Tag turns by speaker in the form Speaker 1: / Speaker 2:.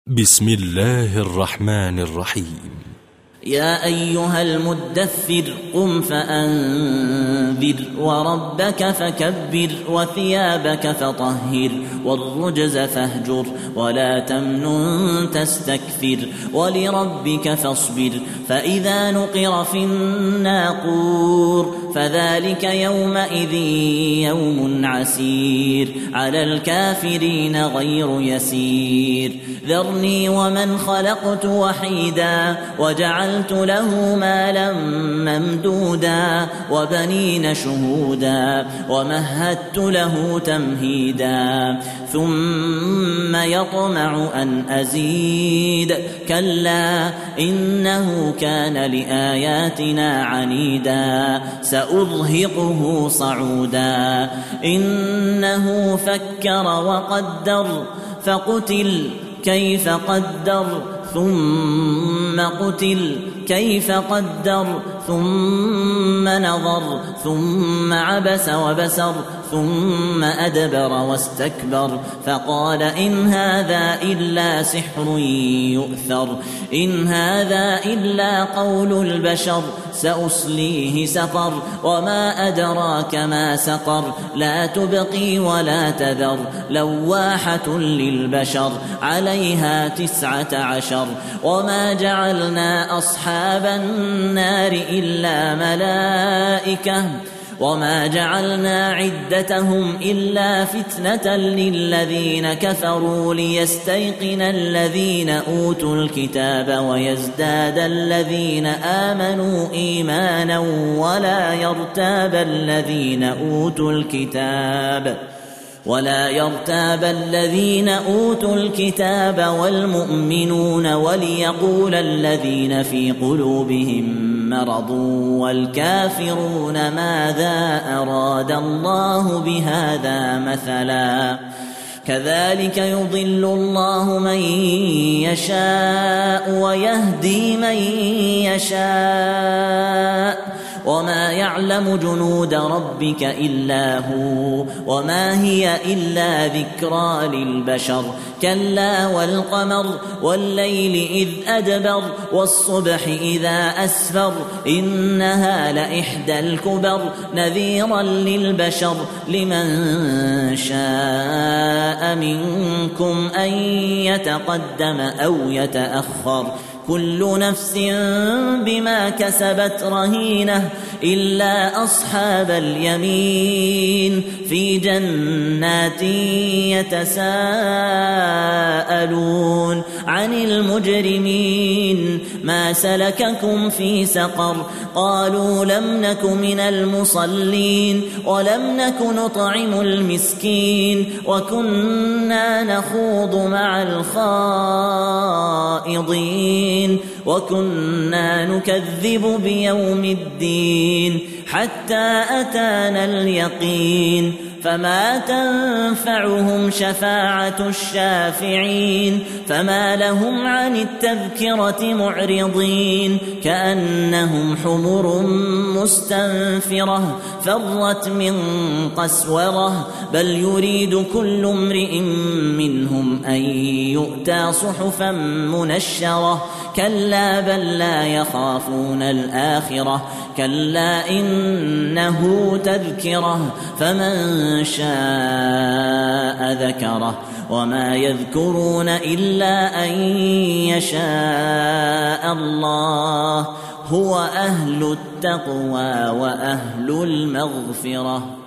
Speaker 1: بسم الله الرحمن الرحيم.
Speaker 2: يا أيها المدثر قم فأنذر وربك فكبر وثيابك فطهر والرجز فاهجر ولا تمنن تستكثر ولربك فاصبر فإذا نقر في الناقور فذلك يومئذ يوم عسير على الكافرين غير يسير ذرني ومن خلقت وحيدا وجعلت له مالا ممدودا وبنين شهودا ومهدت له تمهيدا ثم يطمع أن أزيد كلا إنه كان لآياتنا عنيدا سأرهقه صعودا إنه فكر وقدر فقتل كيف قدر ثم قتل كيف قدر ثم نظر ثم عبس وبسر ثم أدبر واستكبر فقال إن هذا إلا سحر يؤثر إن هذا إلا قول البشر سأصليه سقر وما أدراك ما سقر لا تبقي ولا تذر لواحة للبشر عليها 19 وما جعلنا أصحاب النار إلا ملائكة وما جعلنا عدتهم إلا فتنة للذين كفروا ليستيقن الذين أوتوا الكتاب ويزداد الذين آمنوا إيمانا ولا يرتاب الذين أوتوا الكتاب والمؤمنون وليقول الذين في قلوبهم مرض والكافرون ماذا أراد الله بهذا مثلا كذلك يضل الله من يشاء ويهدي من يشاء وما يعلم جنود ربك إلا هو وما هي إلا ذكرى للبشر كلا والقمر والليل إذ أدبر والصبح إذا أسفر إنها لإحدى الكبر نذيرا للبشر لمن شاء منكم أن يتقدم أو يتأخر كل نفس بما كسبت رهينة إلا أصحاب اليمين في جنات يتساءلون عن المجرمين ما سلككم في سقر قالوا لم نك من المصلين ولم نك نطعم المسكين وكنا نخوض مع الخائضين وكنا نكذب بيوم الدين حتى أتانا اليقين فما تنفعهم شفاعة الشافعين فما لهم عن التذكرة معرضين كأنهم حمر مستنفرة فرت من قسورة بل يريد كل امرئ منهم أن يؤتى صحفا منشرة كلا بل لا يخافون الآخرة كلا إنه تذكرة فمن شاء ذكره وما يذكرون إلا أن يشاء الله هو أهل التقوى وأهل المغفرة.